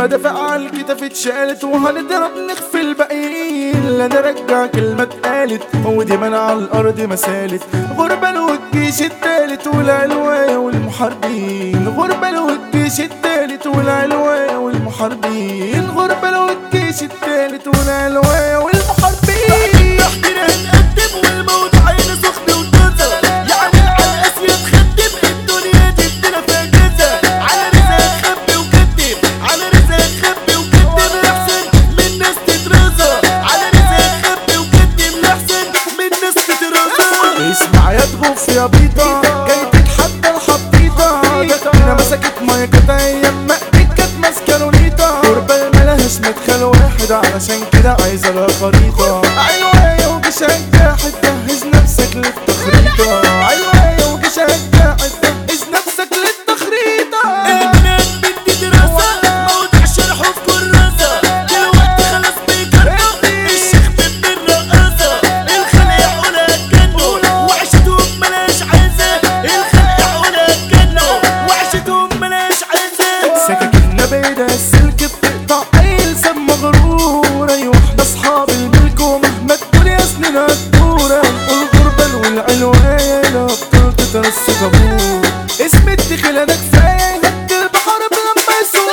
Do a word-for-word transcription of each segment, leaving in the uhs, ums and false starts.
المدافع على الكتاف اتشالت وهنضرب نخفي الباقيين. لا نرجع كلمة اتقالت ودي من على الارض مسالت. غربة والجيش التالت والعلواية والمحاربين. غربة والجيش التالت والعلواية والمحاربين. غربة والجيش التالت والعلواية والمحاربين. تحتنا هنقدم والموت عينه سخن وتنزل. يعني على الاسياد خدم الدنيا تدينا فاجزة. على رزقك خبي وكدب على رزقك خبي وكدب لحسن من ناس تترزق. على رزقك خبي وكدب لحسن من ناس تترزق. اسمع يا تغف يا بيضة جاي تتحدى الحطيطة. جاتنا مسكت مايه كانت ايام ما كانت ماسكة لونيطة. غربة ملهاش مدخل واحد علشان كده عايزة لها خريطة. عالواية وجيشك جاحد جهز نفسك للتخريطة. عالواية وجيشك جاحد جهز نفسك للتخريطة. البنات بدي دراسة موضع شرحه في كراسة. دلوقتي خلاص بيكرر الشيخ بدي الرقاصة. الخلق يحقولها اتجنوا وعيشتهم ملاش عزة. الخلق يحقولها اتجنوا وعيشتهم ملاش عزة. سكاكيننا بعيدة السلك بتقطع اي لسان مغرور. اي واحدة اصحاب الملك ومهما الدنيا سنينها تدور. الغربة والعلواية لا بطل تترس طابور. اسم الدخيلة ده كفاية يهد البحر لما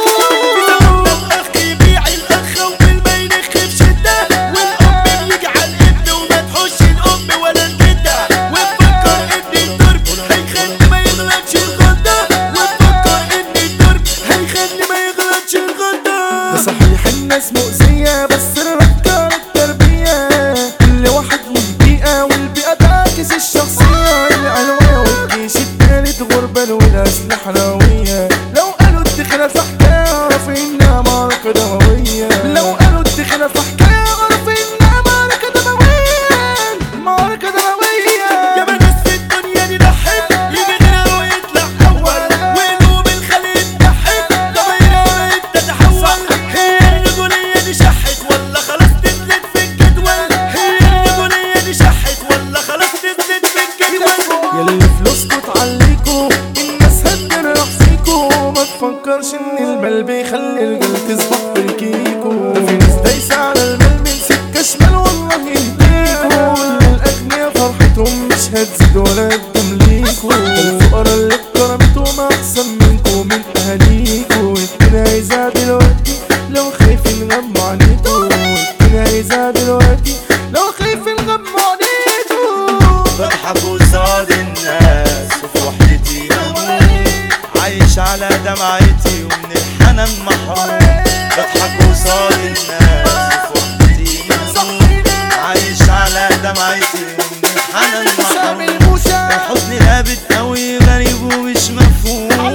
يسور. اخ يبيع الاخ وبالما ينخف شدة. والام بيجي على الابن وما تحوش الام ولا الجدة. وتفكر ان الدرب هيخلي ما يغلطش الغدة. وتفكر ان الدرب هيخلي ما يغلطش الغدة. ده صحيح الناس مؤذية بس الرجالة التربية. كل واحد من بيئة والبيئة تعكس الشخصية. العلواية والجيش التالت غربة والأسلحة نووية. لو قالوا الدخلة في حكاية اعرف إنها معركة دموية. لو قالوا الدخلة في حكاية اعرف إنها معركة دموية. معركة دموية. يا بنات في الدنيا دي ضحك يجي غيره ويطلع اول. وقلوب الخلق اتضحك ضميرها تتحول. هي الرجولية دي شحت ولا خلاص نزلت في الجدول. هي الرجولية دي شحت ولا خلاص نزلت في الجدول. ياللي فلوسكوا تعليكوا الناس هتجرح فيكوا. ما تفكرش ان المال بيخلي الجل تصبح في الكيكو. ده في ناس دايسة على المال من سكة شمال والله يهديكوا. الاغنياء فرحتهم مش هتزيد ولا تدوم ليكوا. الفقراء اللي اتكرمتهم احسن منكوا من اهاليكوا. الدنيا عايزة دلوقتي لو خايفين غموا عليكوا. الدنيا عايزة دلوقتي لو خايفين غموا عليكوا. بضحك قصاد الناس وفي وحدتي بموت. عايش على دمعتي ومن الحنان محروم. بضحك قصاد الناس وفي وحدتي بموت. عايش على دمعتي ومن الحنان محروم. الحزن لابد قوي غريب ومش مفهوم.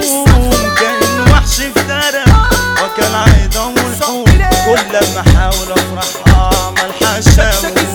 كأنه وحش افترى وكان عيدان والحوم. كل لما احاول افرح اعمل حشاوي.